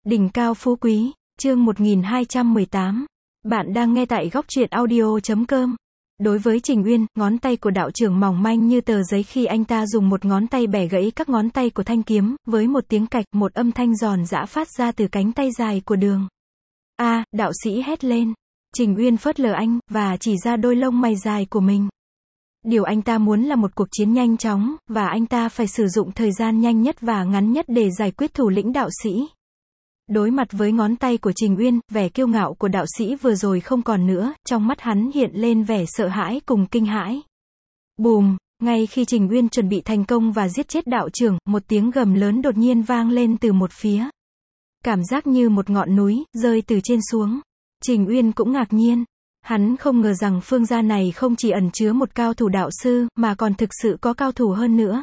Đỉnh cao phú quý, chương 1218. Bạn đang nghe tại góc truyện audio.com. Đối với Trình Uyên, ngón tay của đạo trưởng mỏng manh như tờ giấy khi anh ta dùng một ngón tay bẻ gãy các ngón tay của thanh kiếm, với một tiếng cạch, một âm thanh giòn giã phát ra từ cánh tay dài của Đường. A, đạo sĩ hét lên. Trình Uyên phớt lờ anh, và chỉ ra đôi lông mày dài của mình. Điều anh ta muốn là một cuộc chiến nhanh chóng, và anh ta phải sử dụng thời gian nhanh nhất và ngắn nhất để giải quyết thủ lĩnh đạo sĩ. Đối mặt với ngón tay của Trình Uyên, vẻ kiêu ngạo của đạo sĩ vừa rồi không còn nữa, trong mắt hắn hiện lên vẻ sợ hãi cùng kinh hãi. Bùm, ngay khi Trình Uyên chuẩn bị thành công và giết chết đạo trưởng, một tiếng gầm lớn đột nhiên vang lên từ một phía. Cảm giác như một ngọn núi, rơi từ trên xuống. Trình Uyên cũng ngạc nhiên. Hắn không ngờ rằng phương gia này không chỉ ẩn chứa một cao thủ đạo sư, mà còn thực sự có cao thủ hơn nữa.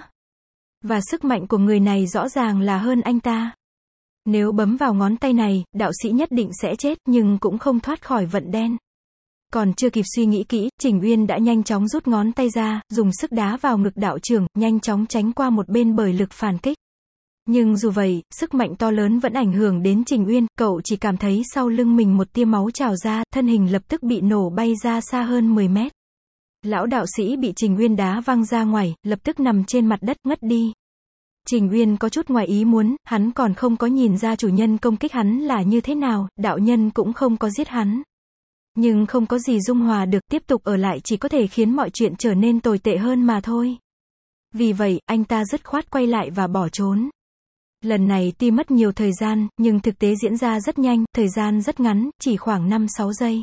Và sức mạnh của người này rõ ràng là hơn anh ta. Nếu bấm vào ngón tay này, đạo sĩ nhất định sẽ chết, nhưng cũng không thoát khỏi vận đen. Còn chưa kịp suy nghĩ kỹ, Trình Uyên đã nhanh chóng rút ngón tay ra, dùng sức đá vào ngực đạo trưởng, nhanh chóng tránh qua một bên bởi lực phản kích. Nhưng dù vậy, sức mạnh to lớn vẫn ảnh hưởng đến Trình Uyên, cậu chỉ cảm thấy sau lưng mình một tia máu trào ra, thân hình lập tức bị nổ bay ra xa hơn 10 mét. Lão đạo sĩ bị Trình Uyên đá văng ra ngoài, lập tức nằm trên mặt đất, ngất đi. Trình Uyên có chút ngoài ý muốn, hắn còn không có nhìn ra chủ nhân công kích hắn là như thế nào, đạo nhân cũng không có giết hắn. Nhưng không có gì dung hòa được, tiếp tục ở lại chỉ có thể khiến mọi chuyện trở nên tồi tệ hơn mà thôi. Vì vậy, anh ta dứt khoát quay lại và bỏ trốn. Lần này tuy mất nhiều thời gian, nhưng thực tế diễn ra rất nhanh, thời gian rất ngắn, chỉ khoảng 5-6 giây.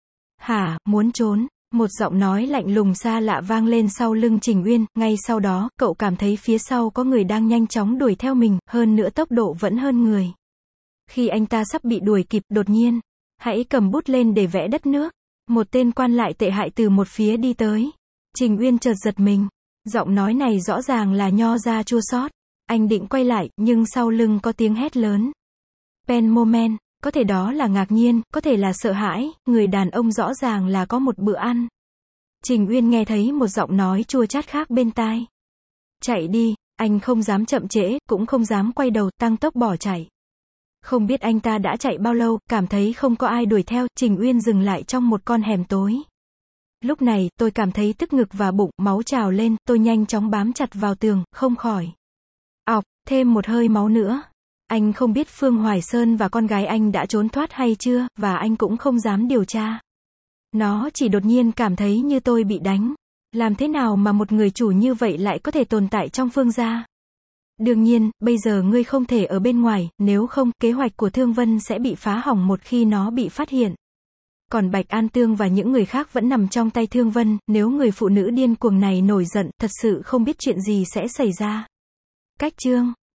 Hả, muốn trốn? Một giọng nói lạnh lùng xa lạ vang lên sau lưng Trình Uyên, ngay sau đó, cậu cảm thấy phía sau có người đang nhanh chóng đuổi theo mình, hơn nữa tốc độ vẫn hơn người. Khi anh ta sắp bị đuổi kịp, đột nhiên, hãy cầm bút lên để vẽ đất nước. Một tên quan lại tệ hại từ một phía đi tới. Trình Uyên chợt giật mình. Giọng nói này rõ ràng là Nho ra chua xót. Anh định quay lại, nhưng sau lưng có tiếng hét lớn. Pen moment. Có thể đó là ngạc nhiên, có thể là sợ hãi, người đàn ông rõ ràng là có một bữa ăn. Trình Uyên nghe thấy một giọng nói chua chát khác bên tai. Chạy đi, anh không dám chậm trễ, cũng không dám quay đầu, tăng tốc bỏ chạy. Không biết anh ta đã chạy bao lâu, cảm thấy không có ai đuổi theo, Trình Uyên dừng lại trong một con hẻm tối. Lúc này, tôi cảm thấy tức ngực và bụng, máu trào lên, tôi nhanh chóng bám chặt vào tường, không khỏi. Ọc, thêm một hơi máu nữa. Anh không biết Phương Hoài Sơn và con gái anh đã trốn thoát hay chưa, và anh cũng không dám điều tra. Nó chỉ đột nhiên cảm thấy như tôi bị đánh. Làm thế nào mà một người chủ như vậy lại có thể tồn tại trong Phương gia? Đương nhiên, bây giờ ngươi không thể ở bên ngoài, nếu không, kế hoạch của Thương Vân sẽ bị phá hỏng một khi nó bị phát hiện. Còn Bạch An Tương và những người khác vẫn nằm trong tay Thương Vân, nếu người phụ nữ điên cuồng này nổi giận, thật sự không biết chuyện gì sẽ xảy ra. Cách chương